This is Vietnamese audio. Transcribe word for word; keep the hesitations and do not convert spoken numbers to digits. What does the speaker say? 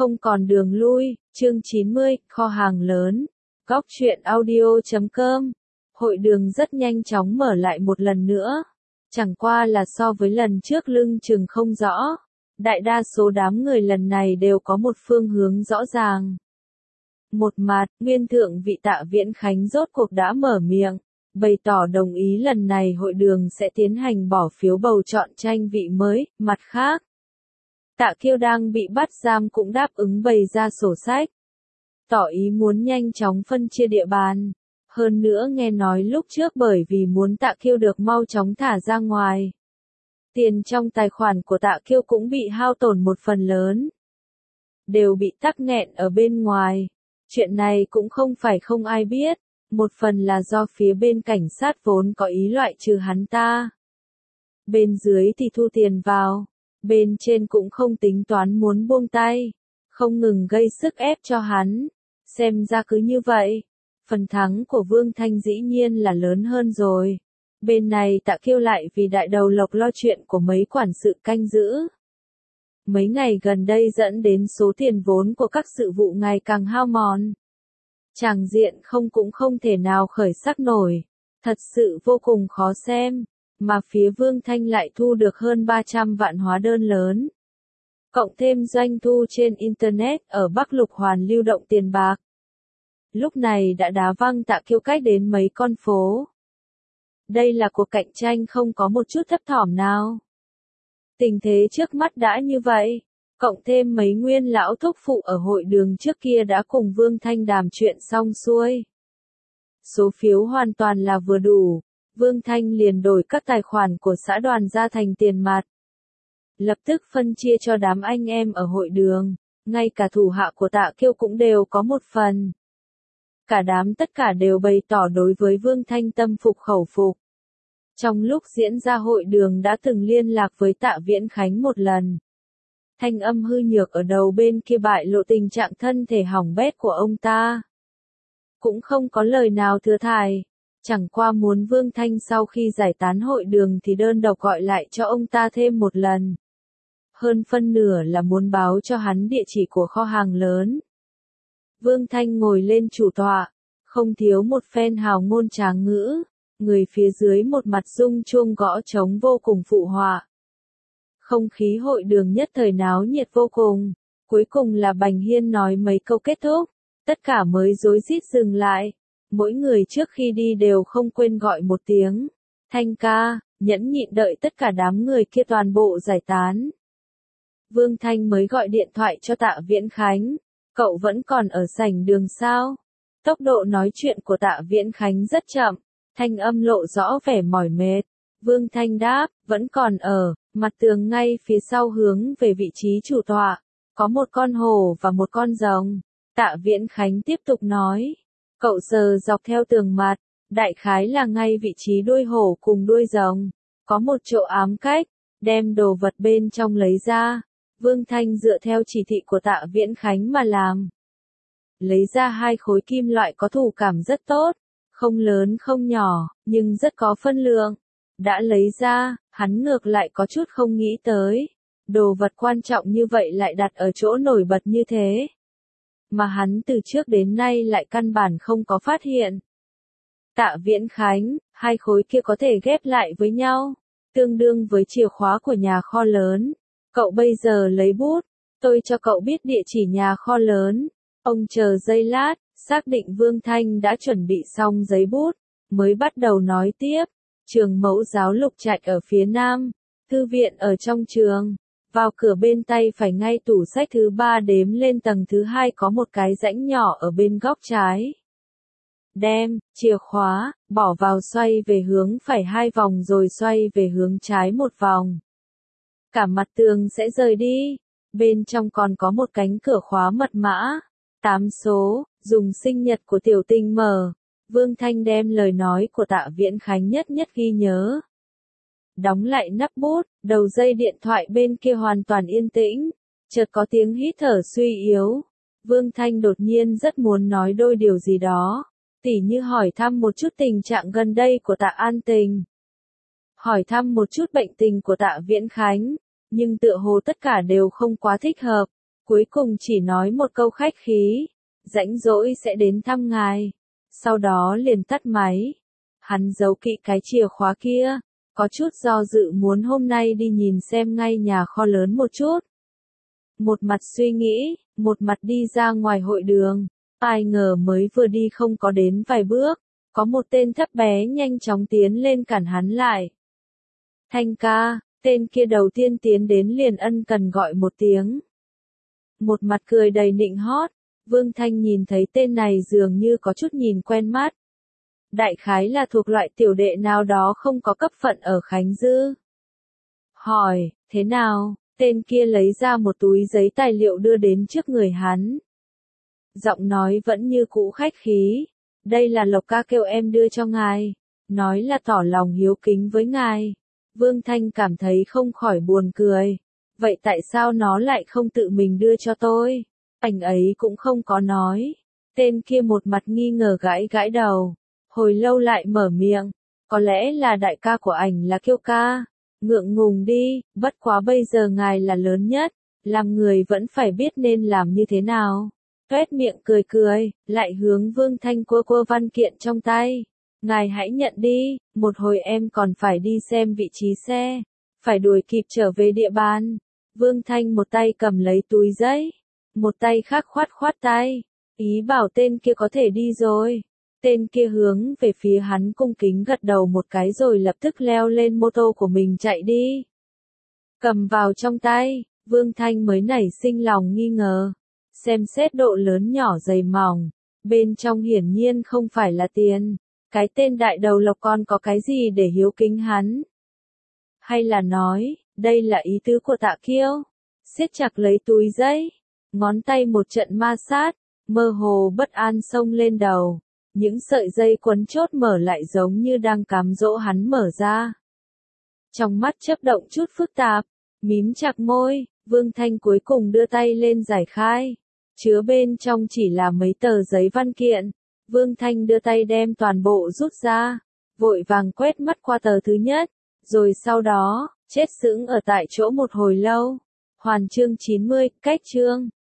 Không còn đường lui, chương chín mươi, kho hàng lớn. Góc truyện audio chấm com. Hội đường rất nhanh chóng mở lại một lần nữa. Chẳng qua là so với lần trước lưng chừng không rõ. Đại đa số đám người lần này đều có một phương hướng rõ ràng. Một mặt, nguyên thượng vị Tạ Viễn Khánh rốt cuộc đã mở miệng, bày tỏ đồng ý lần này hội đường sẽ tiến hành bỏ phiếu bầu chọn tranh vị mới. Mặt khác, Tạ Kiêu đang bị bắt giam cũng đáp ứng bày ra sổ sách, tỏ ý muốn nhanh chóng phân chia địa bàn. Hơn nữa nghe nói lúc trước bởi vì muốn Tạ Kiêu được mau chóng thả ra ngoài, tiền trong tài khoản của Tạ Kiêu cũng bị hao tổn một phần lớn, đều bị tắc nghẹn ở bên ngoài. Chuyện này cũng không phải không ai biết, một phần là do phía bên cảnh sát vốn có ý loại trừ hắn ta. Bên dưới thì thu tiền vào, bên trên cũng không tính toán muốn buông tay, không ngừng gây sức ép cho hắn. Xem ra cứ như vậy, phần thắng của Vương Thanh dĩ nhiên là lớn hơn rồi. Bên này Tạ Kiêu lại vì đại đầu lộc lo chuyện của mấy quản sự canh giữ. Mấy ngày gần đây dẫn đến số tiền vốn của các sự vụ ngày càng hao mòn. Tràng diện không cũng không thể nào khởi sắc nổi. Thật sự vô cùng khó xem. Mà phía Vương Thanh lại thu được hơn ba trăm vạn hóa đơn lớn. Cộng thêm doanh thu trên Internet ở Bắc Lục Hoàn lưu động tiền bạc. Lúc này đã đá văng Tạ Kiêu cách đến mấy con phố. Đây là cuộc cạnh tranh không có một chút thấp thỏm nào. Tình thế trước mắt đã như vậy, cộng thêm mấy nguyên lão thúc phụ ở hội đường trước kia đã cùng Vương Thanh đàm chuyện xong xuôi. Số phiếu hoàn toàn là vừa đủ, Vương Thanh liền đổi các tài khoản của xã đoàn ra thành tiền mặt. Lập tức phân chia cho đám anh em ở hội đường, ngay cả thủ hạ của Tạ Kiêu cũng đều có một phần. Cả đám tất cả đều bày tỏ đối với Vương Thanh tâm phục khẩu phục. Trong lúc diễn ra hội đường đã từng liên lạc với Tạ Viễn Khánh một lần. Thanh âm hư nhược ở đầu bên kia bại lộ tình trạng thân thể hỏng bét của ông ta. Cũng không có lời nào thừa thải, chẳng qua muốn Vương Thanh sau khi giải tán hội đường thì đơn độc gọi lại cho ông ta thêm một lần. Hơn phân nửa là muốn báo cho hắn địa chỉ của kho hàng lớn. Vương Thanh ngồi lên chủ tọa, không thiếu một phen hào ngôn tráng ngữ, người phía dưới một mặt rung chuông gõ trống vô cùng phụ họa. Không khí hội đường nhất thời náo nhiệt vô cùng, cuối cùng là Bành Hiên nói mấy câu kết thúc, tất cả mới rối rít dừng lại, mỗi người trước khi đi đều không quên gọi một tiếng, Thanh ca, nhẫn nhịn đợi tất cả đám người kia toàn bộ giải tán. Vương Thanh mới gọi điện thoại cho Tạ Viễn Khánh. Cậu vẫn còn ở sảnh đường sao? Tốc độ nói chuyện của Tạ Viễn Khánh rất chậm, thanh âm lộ rõ vẻ mỏi mệt. Vương Thanh đáp, vẫn còn ở, mặt tường ngay phía sau hướng về vị trí chủ tọa, có một con hổ và một con rồng. Tạ Viễn Khánh tiếp tục nói, cậu sờ dọc theo tường mặt, đại khái là ngay vị trí đuôi hổ cùng đuôi rồng, có một chỗ ám cách, đem đồ vật bên trong lấy ra. Vương Thanh dựa theo chỉ thị của Tạ Viễn Khánh mà làm. Lấy ra hai khối kim loại có thủ cảm rất tốt, không lớn không nhỏ, nhưng rất có phân lượng. Đã lấy ra, hắn ngược lại có chút không nghĩ tới. Đồ vật quan trọng như vậy lại đặt ở chỗ nổi bật như thế. Mà hắn từ trước đến nay lại căn bản không có phát hiện. Tạ Viễn Khánh, hai khối kia có thể ghép lại với nhau, tương đương với chìa khóa của nhà kho lớn. Cậu bây giờ lấy bút, tôi cho cậu biết địa chỉ nhà kho lớn. Ông chờ giây lát, xác định Vương Thanh đã chuẩn bị xong giấy bút, mới bắt đầu nói tiếp. Trường mẫu giáo Lục Trạch ở phía nam, thư viện ở trong trường, vào cửa bên tay phải ngay tủ sách thứ ba đếm lên tầng thứ hai có một cái rãnh nhỏ ở bên góc trái. Đem chìa khóa, bỏ vào xoay về hướng phải hai vòng rồi xoay về hướng trái một vòng. Cả mặt tường sẽ rời đi, bên trong còn có một cánh cửa khóa mật mã, tám số, dùng sinh nhật của tiểu tình mở. Vương Thanh đem lời nói của Tạ Viễn Khánh nhất nhất ghi nhớ. Đóng lại nắp bút, đầu dây điện thoại bên kia hoàn toàn yên tĩnh, chợt có tiếng hít thở suy yếu. Vương Thanh đột nhiên rất muốn nói đôi điều gì đó, tỉ như hỏi thăm một chút tình trạng gần đây của Tạ An Tình. Hỏi thăm một chút bệnh tình của Tạ Viễn Khánh, nhưng tựa hồ tất cả đều không quá thích hợp. cuối cùng chỉ nói một câu khách khí, rãnh rỗi sẽ đến thăm ngài, sau đó liền tắt máy. Hắn giấu kỹ cái chìa khóa kia, có chút do dự muốn hôm nay đi nhìn xem ngay nhà kho lớn một chút. Một mặt suy nghĩ, một mặt đi ra ngoài hội đường, ai ngờ mới vừa đi không có đến vài bước, có một tên thấp bé nhanh chóng tiến lên cản hắn lại. Thanh ca, tên kia đầu tiên tiến đến liền ân cần gọi một tiếng. Một mặt cười đầy nịnh hót, Vương Thanh nhìn thấy tên này dường như có chút nhìn quen mắt. Đại khái là thuộc loại tiểu đệ nào đó không có cấp phận ở Khánh Dư. Hỏi, thế nào, tên kia lấy ra một túi giấy tài liệu đưa đến trước người hắn. Giọng nói vẫn như cũ khách khí, đây là Lộc ca kêu em đưa cho ngài, nói là tỏ lòng hiếu kính với ngài. Vương Thanh cảm thấy không khỏi buồn cười, vậy tại sao nó lại không tự mình đưa cho tôi? Anh ấy cũng không có nói. Tên kia một mặt nghi ngờ gãi gãi đầu, hồi lâu lại mở miệng, có lẽ là đại ca của ảnh là Kiêu ca. Ngượng ngùng đi, bất quá bây giờ ngài là lớn nhất, làm người vẫn phải biết nên làm như thế nào. Tuét miệng cười cười, lại hướng Vương Thanh cua cua văn kiện trong tay. Ngài hãy nhận đi, một hồi em còn phải đi xem vị trí xe, phải đuổi kịp trở về địa bàn. Vương Thanh một tay cầm lấy túi giấy, một tay khác khoát khoát tay, ý bảo tên kia có thể đi rồi. Tên kia hướng về phía hắn cung kính gật đầu một cái rồi lập tức leo lên mô tô của mình chạy đi. Cầm vào trong tay, Vương Thanh mới nảy sinh lòng nghi ngờ. Xem xét độ lớn nhỏ dày mỏng, bên trong hiển nhiên không phải là tiền. Cái tên đại đầu Lộc con có cái gì để hiếu kính hắn? Hay là nói, đây là ý tứ của Tạ Kiêu? Siết chặt lấy túi giấy, ngón tay một trận ma sát, mơ hồ bất an xông lên đầu. Những sợi dây quấn chốt mở lại giống như đang cám dỗ hắn mở ra. Trong mắt chớp động chút phức tạp, mím chặt môi, Vương Thanh cuối cùng đưa tay lên giải khai. Chứa bên trong chỉ là mấy tờ giấy văn kiện. Vương Thanh đưa tay đem toàn bộ rút ra, vội vàng quét mắt qua tờ thứ nhất, rồi sau đó, chết sững ở tại chỗ một hồi lâu. Hoàn chương chín mươi, cách chương.